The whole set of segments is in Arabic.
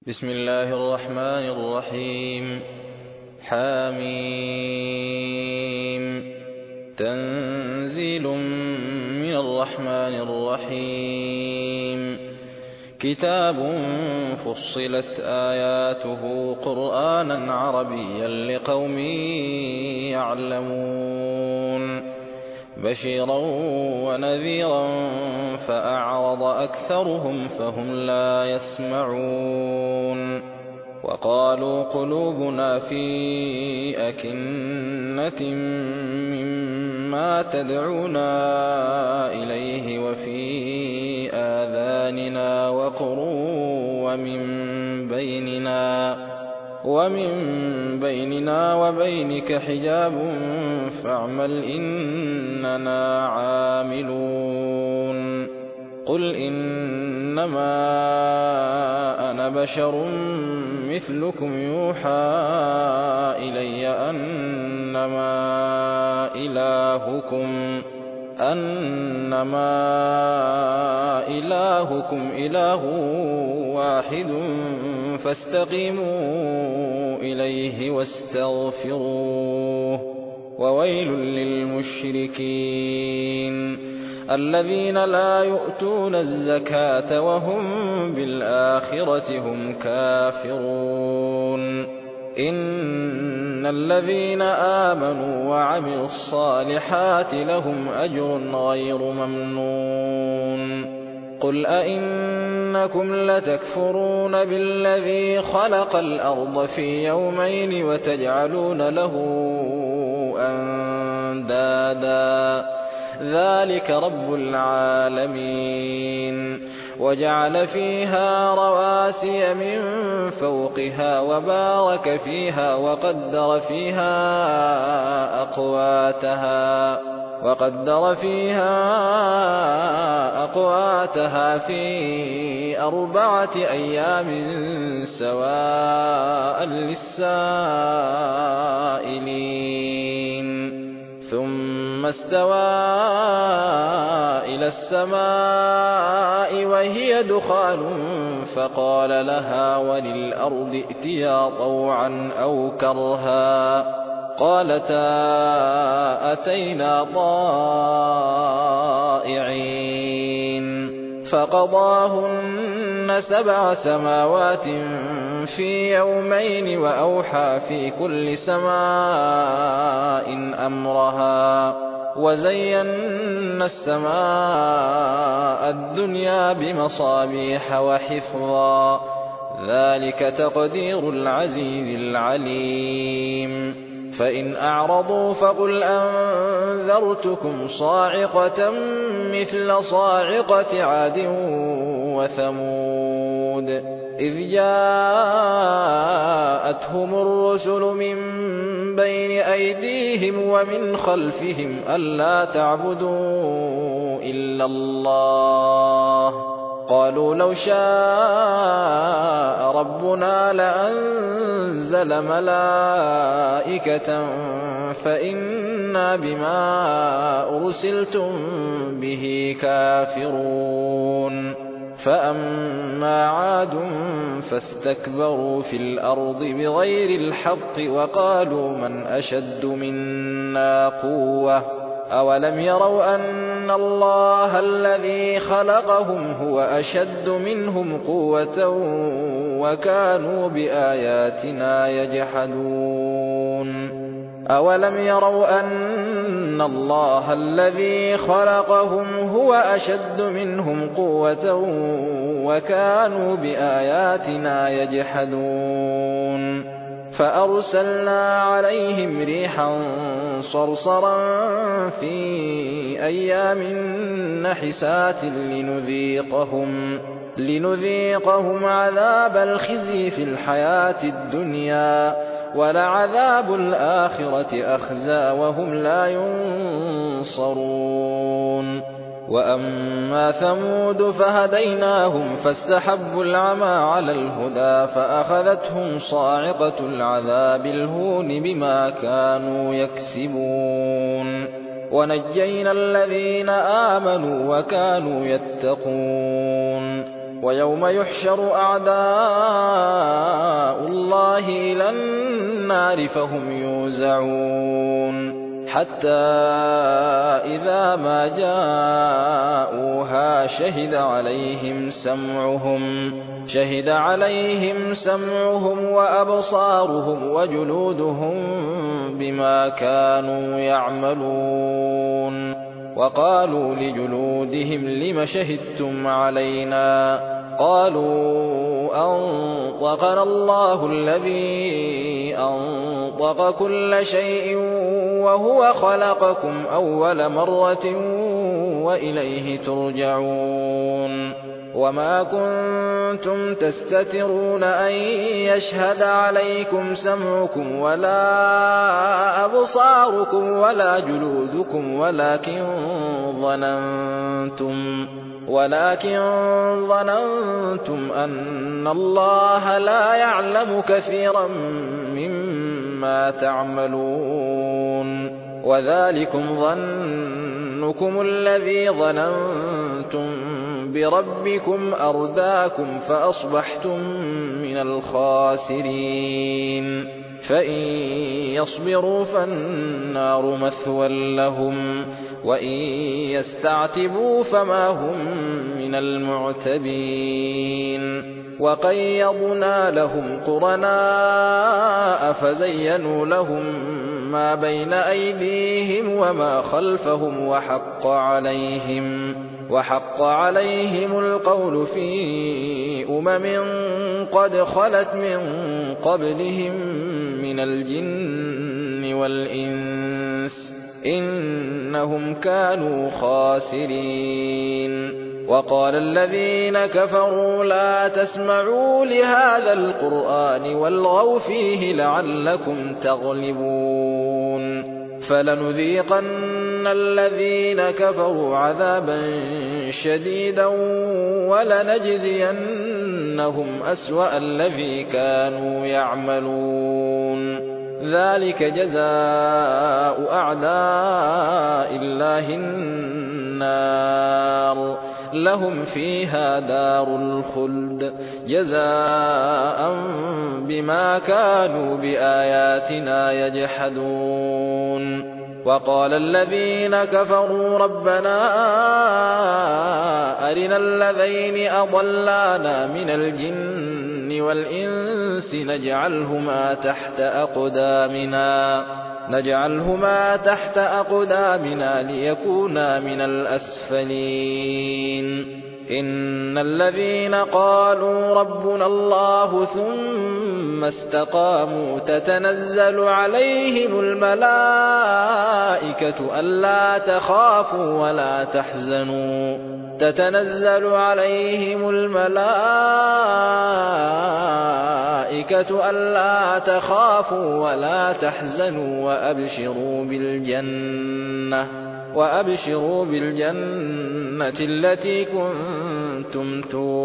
بسم الله الرحمن الرحيم. حميم. تنزيل من الرحمن الرحيم. كتاب فصلت آياته قرآنا عربيا لقوم يعلمون بشيرا ونذيرا فأعرض أكثرهم فهم لا يسمعون وقالوا قلوبنا في أكنة مما تدعونا إليه وفي آذاننا وقر ومن بيننا وبينك حجاب فاعمل إننا عاملون. قل إنما أنا بشر مثلكم يوحى إلي أنما إلهكم إله واحد فاستقيموا إليه واستغفروه. وويل للمشركين الذين لا يؤتون الزكاة وهم بالآخرة هم كافرون. إن الذين آمنوا وعملوا الصالحات لهم أجر غير ممنون. قل أئنكم لتكفرون بالذي خلق الأرض في يومين وتجعلون له أندادا ذلك رب العالمين. وجعل فيها رواسي من فوقها وبارك فيها وقدر فيها أقواتها في 4 أيام سواء للسائلين. ثم استوى إلى السماء وهي دخان فقال لها وللأرض ائتيا طوعا أو كرها قالتا أتينا طائعين. فقضاهن 7 سماوات في يومين وأوحى في كل سماء أمرها وزينا السماء الدنيا بمصابيح وحفظا ذلك تقدير العزيز العليم. فإن أعرضوا فقل أنذرتكم صاعقة مثل صاعقة عاد وثمود إذ جاءتهم الرسل من بين أيديهم ومن خلفهم ألا تعبدوا إلا الله قالوا لو شاء ربنا لأنزل ملائكة فإنا بما أرسلتم به كافرون. فأما عاد فاستكبروا في الأرض بغير الحق وقالوا من أشد منا قوة أولم يروا أن الله الذي خلقهم هو أشد منهم قوة وكانوا بآياتنا يجحدون. أولم يروا أن الله الذي خلقهم هو أشد منهم قوة وكانوا بآياتنا يجحدون. فأرسلنا عليهم ريحا صرصرا في أيام نحسات لنذيقهم عذاب الخزي في الحياة الدنيا ولعذاب الآخرة أخزى وهم لا ينصرون. وأما ثمود فهديناهم فاستحبوا العمى على الهدى فأخذتهم صاعقة العذاب الهون بما كانوا يكسبون. ونجينا الذين آمنوا وكانوا يتقون. ويوم يحشر أعداء الله إلى النار فهم يوزعون حتى إذا ما جاءوها شهد عليهم سمعهم وأبصارهم وجلودهم بما كانوا يعملون وقالوا لجلودهم لم شهدتم علينا قالوا أنطقنا الله الذي أنطق كل شيء وهو خلقكم أول مرة وإليه ترجعون وما كنتم تستترون أن يشهد عليكم سمعكم ولا أبصاركم ولا جلودكم ولكن ظننتم أن الله لا يعلم كثيرا مما تعملون وذلكم ظنكم الذي ظننتم بربكم أرداكم فأصبحتم من الخاسرين فإن يصبروا فالنار مثوى لهم وإن يستعتبوا فما هم من المعتبين وقيضنا لهم قرناء فزينوا لهم ما بين أيديهم وما خلفهم وحق عليهم القول في قد خلت من قبلهم من الجن والإنس إنهم كانوا خاسرين وقال الذين كفروا لا تسمعوا لهذا القرآن والغوا فيه لعلكم تغلبون فلنذيقن الذين كفروا عذابا شديدا ولنجزينهم أسوأ الذي كانوا يعملون ذلك جزاء أعداء الله النار لهم فيها دار الخلد جزاء بما كانوا بآياتنا يجحدون وقال الذين كفروا ربنا أرنا الذين أضلانا من الجن والإنس نجعلهما تحت أقدامنا ليكونا من الأسفلين إن الذين قالوا ربنا الله ثم استقاموا تتنزل عليهم الملائكة ألا تخافوا ولا تحزنوا وأبشروا بالجنة التي كنتم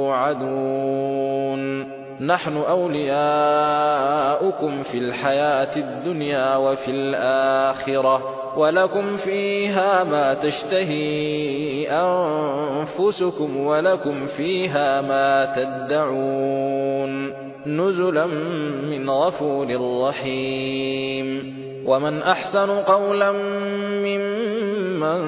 توعدون نحن أولياؤكم في الحياة الدنيا وفي الآخرة ولكم فيها ما تشتهي أنفسكم ولكم فيها ما تدعون نزلا من غفور رحيم ومن أحسن قولا ممن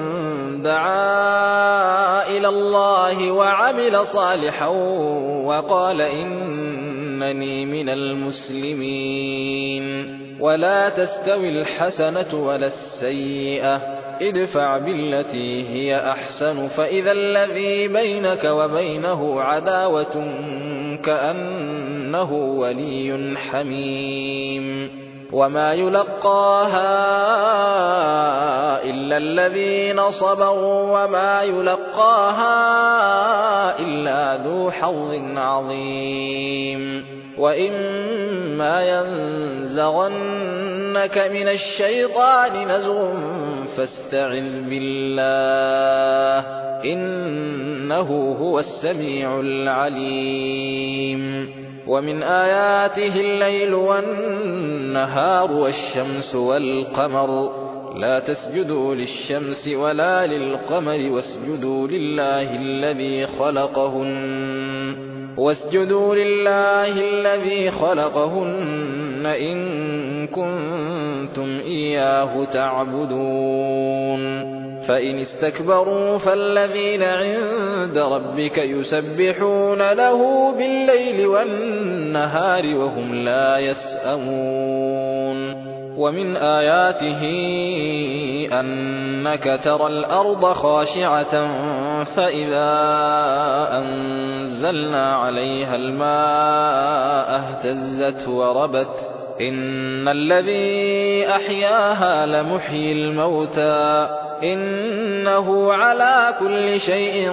دعا إلى الله وعمل صالحا وقال إنني من المسلمين ولا تستوي الحسنة ولا السيئة ادفع بالتي هي أحسن فإذا الذي بينك وبينه عداوة كأنه ولي حميم وما يلقاها إلا الذين صبروا وما يلقاها إلا ذو حظ عظيم وإما ينزغنك من الشيطان نزغ فاستعذ بالله إنه هو السميع العليم ومن آياته الليل والنهار والشمس والقمر لا تسجدوا للشمس ولا للقمر واسجدوا لله الذي خلقهن إن كنتم إياه تعبدون فإن استكبروا فالذين عند ربك يسبحون له بالليل والنهار وهم لا يسأمون ومن آياته أنك ترى الأرض خاشعة فإذا أنزلنا عليها الماء اهتزت وربت إن الذي أحياها لمحيي الموتى إنه على كل شيء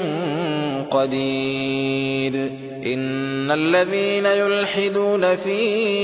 قدير إن الذين يلحدون في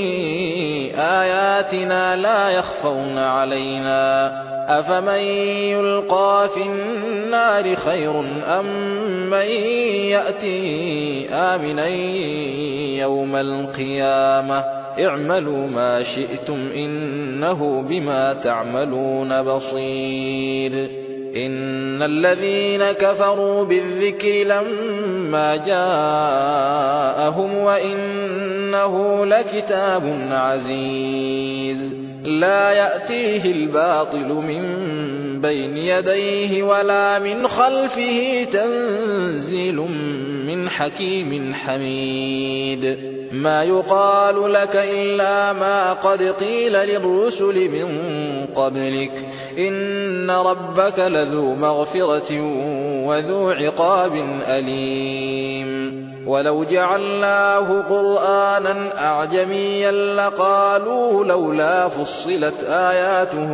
آياتنا لا يخفون علينا أفمن يلقى في النار خير أم من يأتي آمنا يوم القيامة اعملوا ما شئتم إنه بما تعملون بصير إن الذين كفروا بالذكر لما جاءهم وإنه لكتاب عزيز لا يأتيه الباطل من بين يديه ولا من خلفه تنزيل من حكيم حميد ما يقال لك إلا ما قد قيل للرسل من قبلك إن ربك لذو مغفرة وذو عقاب أليم ولو جعلناه قرآنا أعجميا لقالوا لولا فصلت آياته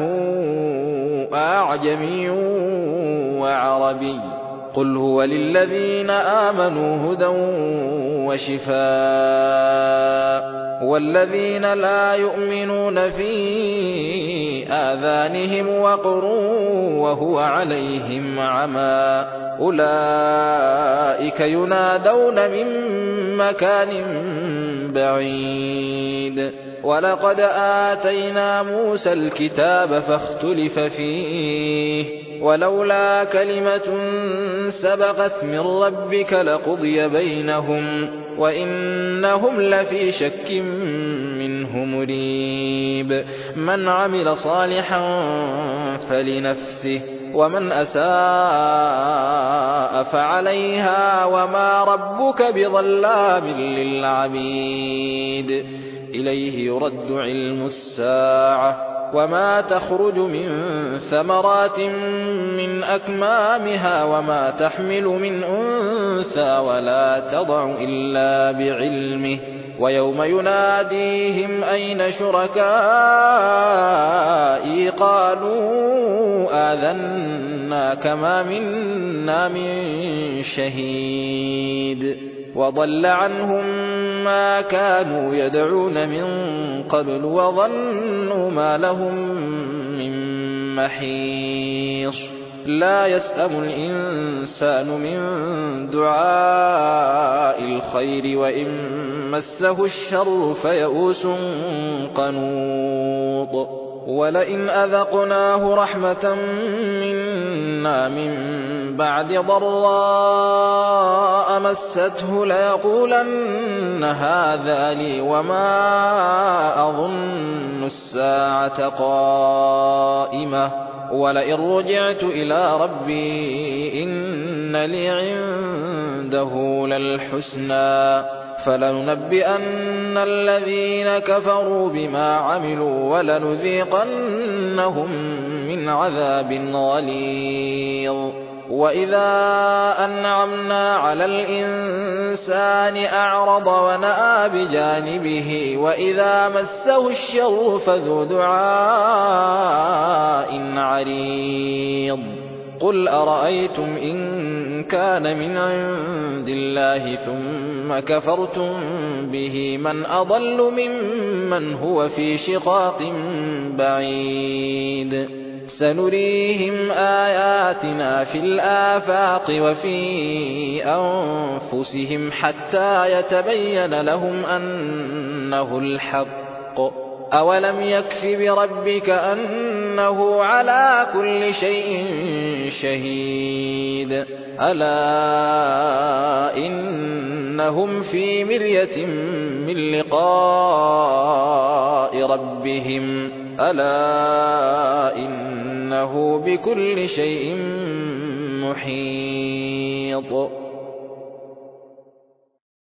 أعجمي وعربي قل هو للذين آمنوا هدى وشفاء والذين لا يؤمنون في آذانهم وقر وهو عليهم عمى أولئك ينادون من مكان بعيد ولقد آتينا موسى الكتاب فاختلف فيه ولولا كلمة سبقت من ربك لقضي بينهم وإنهم لفي شك منه مريب من عمل صالحا فلنفسه ومن أساء فعليها وما ربك بظلام للعبيد إليه يرد علم الساعة وما تخرج من ثمرات من أكمامها وما تحمل من أنثى ولا تضع إلا بعلمه ويوم يناديهم أين شركائي قالوا آذناك ما منا من شهيد وضل عنهم ما كانوا يدعون من قبل وظنوا ما لهم من محيص لا يسأم الإنسان من دعاء الخير وإن مسه الشر فيئوس قنوط ولئن أذقناه رحمة منا من بعد ضراء مسته ليقولن هذا لي وما أظن الساعة قائمة ولئن رجعت إلى ربي إن لي عنده للحسنى فلننبئن الذين كفروا بما عملوا ولنذيقنهم من عذاب غليظ وإذا أنعمنا على الإنسان أعرض ونأى بجانبه وإذا مسه الشر فذو دعاء عريض قل أرأيتم إن كان من عند الله ثم كفرتم به من أضل ممن هو في شقاق بعيد سنريهم آياتنا في الآفاق وفي أنفسهم حتى يتبين لهم أنه الحق أولم يكف بربك أنه على كل شيء شهيد ألا إنهم في مرية من لقاء ربهم ألا إنه بكل شيء محيط